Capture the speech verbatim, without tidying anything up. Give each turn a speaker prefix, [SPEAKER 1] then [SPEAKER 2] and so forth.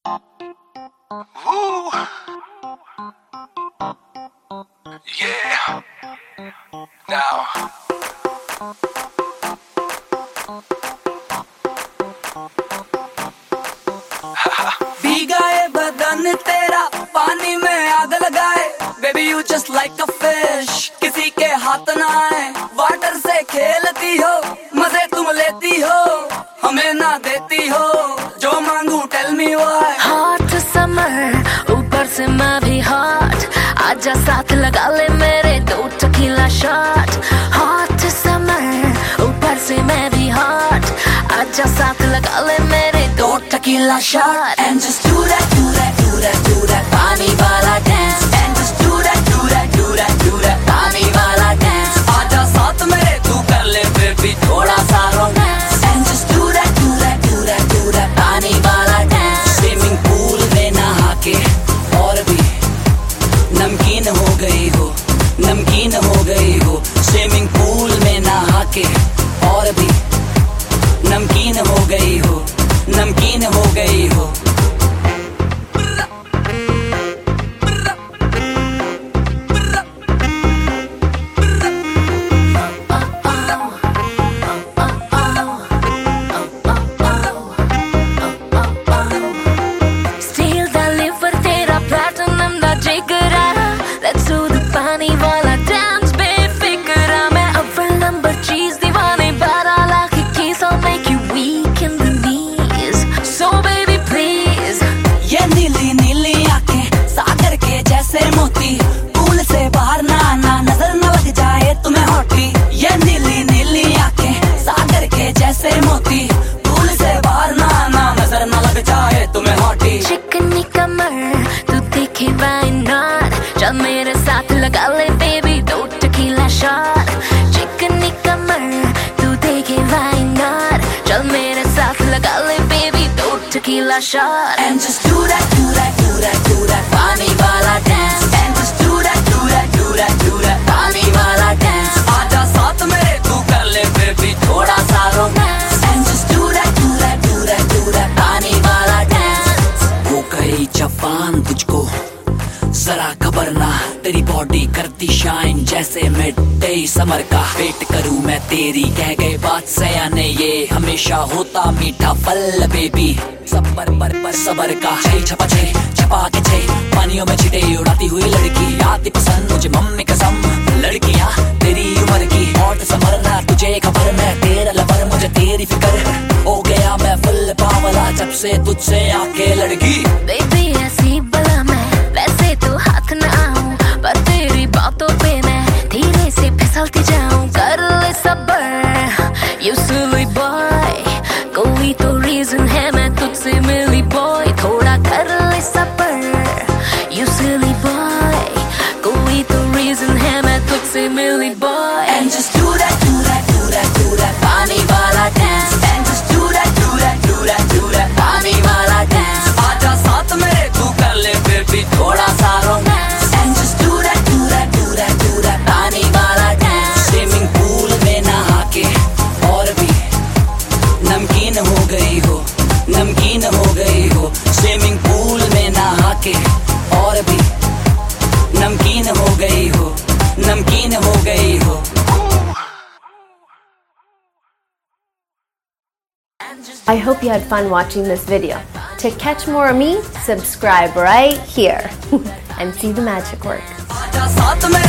[SPEAKER 1] Woo. Yeah. Now.
[SPEAKER 2] भीगा है बदन तेरा पानी में आग लगाए, baby you just like a fish, किसी के हाथ ना आए। वाटर से खेलती हो, मजे तुम लेती हो, हमें ना देती हो, जो मांगू tell me why.
[SPEAKER 3] Hot summer ऊपर से मैं भी हॉट, आजा साथ लगा ले मेरे दो टकीला शॉट। हॉट समर ऊपर से मैं भी हॉट, आजा साथ लगा ले मेरे दो tequila shot.
[SPEAKER 2] And just do that, do that, do that, do that, पानी वाला dance। And just do that, do that, do that, do that, पानी वाला dance। आजा साथ मेरे तू कर ले baby थोड़ा सा romance। And just do that, do that, do that, do that, पानी वाला dance। Swimming pool में नहा के और भी नमकीन हो गई हो, नमकीन हो गई हो। Swimming pool में नहा के और भी नमकीन हो गई हो, नमकीन हो गई हो।
[SPEAKER 3] Steal the liver तेरा platinum दा जिगरा, let's do the पानी वाला dance बेफिक्रा। मैं अव्वल नंबर चीज दीवाने बारह lakh keys, I'll make you weak in the knees, so baby please।
[SPEAKER 2] ये नीली नीली आंखें सागर के जैसे मोती, पूल से बाहर ना आना नजर न लग जाए तुम्हें हॉटी। ये नीली नीली आंखें सागर के जैसे मोती, पूल से बाहर ना आना नजर न लग जाए तुम्हें हॉटी।
[SPEAKER 3] चिकनी कमर तू देखे why not, चल मेरे साथ लगा ले baby दो टकीला शॉट। चिकनी कमर तू देखे why not, चल मेरे साथ लगा ले baby दो tequila shot.
[SPEAKER 2] And just do that, do that, do that, do that, पानी वाला dance। And just do that, do that, do that, do that, पानी वाला dance। आजा साथ मेरे तू कर ले baby थोड़ा सा romance। And just do that, do that, do that, do that, पानी वाला dance। वो कही जवान तुझको जरा खबर ना, तेरी बॉडी करती शाइन जैसे मिड डे समर का। वेट करूं मैं तेरी कह गए बात सयाने, ये हमेशा होता मीठा फल बेबी। सबर पर पर सबर का छे छपा छे छपा के छे, पानियों में छिटे उड़ाती हुई लड़की आती पसंद मुझे मम्मी कसम। लड़कियां तेरी उम्र की हॉट समर ना, तुझे खबर मैं तेरा लवर, मुझे तेरी फिक्र हो गया मैं फुल पावला जब से तुझसे आके लड़की।
[SPEAKER 3] बेबी ऐसी बला मैं वैसे तो हाथ न आऊं, पर तेरी बातों पे मैं धीरे से फिसलती जाऊं। कर ले सबर you silly boy, कोई तो रीजन है मैं तुझसे मिली boy। थोड़ा कर ले सबर you silly boy, कोई तो रीजन है मैं तुझसे मिली boy।
[SPEAKER 2] And just do that, do that, do that, do that, पानी वाला dance। And just do that, do that, do that, do that, पानी वाला dance। आजा साथ मेरे तू कर ले baby थोड़ा सा romance। And just do that, do that, do that, do that, पानी वाला dance। Swimming pool में नहा के और भी नमकीन हो गई हो, नमकीन हो गई हो। Swimming pool में नहा के और भी नमकीन हो गई हो, नमकीन हो गई हो।
[SPEAKER 4] I hope you had fun watching this video. To catch more of me, subscribe right here and see the magic work.